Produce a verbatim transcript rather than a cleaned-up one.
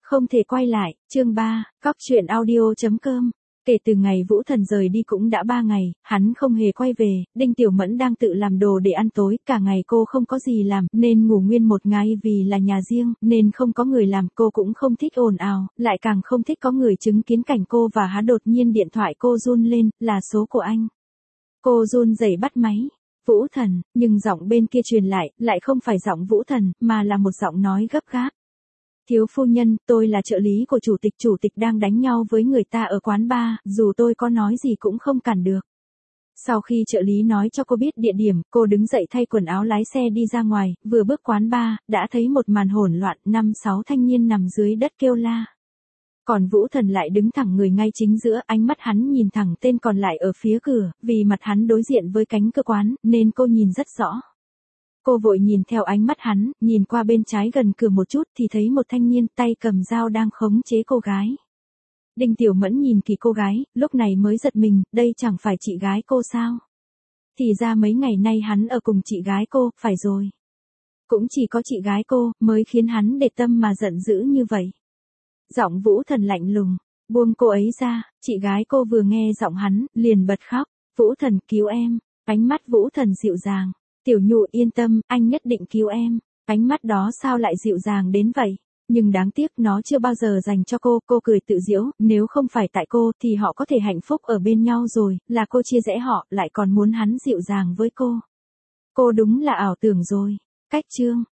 Không thể quay lại, chương ba, cóc truyện audio chấm com. Kể từ ngày Vũ Thần rời đi cũng đã ba ngày, hắn không hề quay về, Đinh Tiểu Mẫn đang tự làm đồ để ăn tối, cả ngày cô không có gì làm, nên ngủ nguyên một ngày vì là nhà riêng, nên không có người làm, cô cũng không thích ồn ào, lại càng không thích có người chứng kiến cảnh cô và hắn. Đột nhiên điện thoại cô run lên, là số của anh. Cô run rẩy bắt máy. Vũ Thần, nhưng giọng bên kia truyền lại, lại không phải giọng Vũ Thần, mà là một giọng nói gấp gáp. Thiếu phu nhân, tôi là trợ lý của chủ tịch, chủ tịch đang đánh nhau với người ta ở quán bar, dù tôi có nói gì cũng không cản được. Sau khi trợ lý nói cho cô biết địa điểm, cô đứng dậy thay quần áo lái xe đi ra ngoài, vừa bước quán bar, đã thấy một màn hỗn loạn, năm sáu thanh niên nằm dưới đất kêu la. Còn Vũ Thần lại đứng thẳng người ngay chính giữa, ánh mắt hắn nhìn thẳng tên còn lại ở phía cửa, vì mặt hắn đối diện với cánh cửa quán, nên cô nhìn rất rõ. Cô vội nhìn theo ánh mắt hắn, nhìn qua bên trái gần cửa một chút thì thấy một thanh niên tay cầm dao đang khống chế cô gái. Đinh Tiểu Mẫn nhìn kỹ cô gái, lúc này mới giật mình, đây chẳng phải chị gái cô sao? Thì ra mấy ngày nay hắn ở cùng chị gái cô, phải rồi. Cũng chỉ có chị gái cô, mới khiến hắn để tâm mà giận dữ như vậy. Giọng Vũ Thần lạnh lùng, buông cô ấy ra, chị gái cô vừa nghe giọng hắn, liền bật khóc. Vũ Thần, cứu em. Ánh mắt Vũ Thần dịu dàng. Tiểu Nhụ yên tâm, anh nhất định cứu em. Ánh mắt đó sao lại dịu dàng đến vậy? Nhưng đáng tiếc nó chưa bao giờ dành cho cô. Cô cười tự giễu, nếu không phải tại cô thì họ có thể hạnh phúc ở bên nhau rồi, là cô chia rẽ họ, lại còn muốn hắn dịu dàng với cô. Cô đúng là ảo tưởng rồi. Cách chương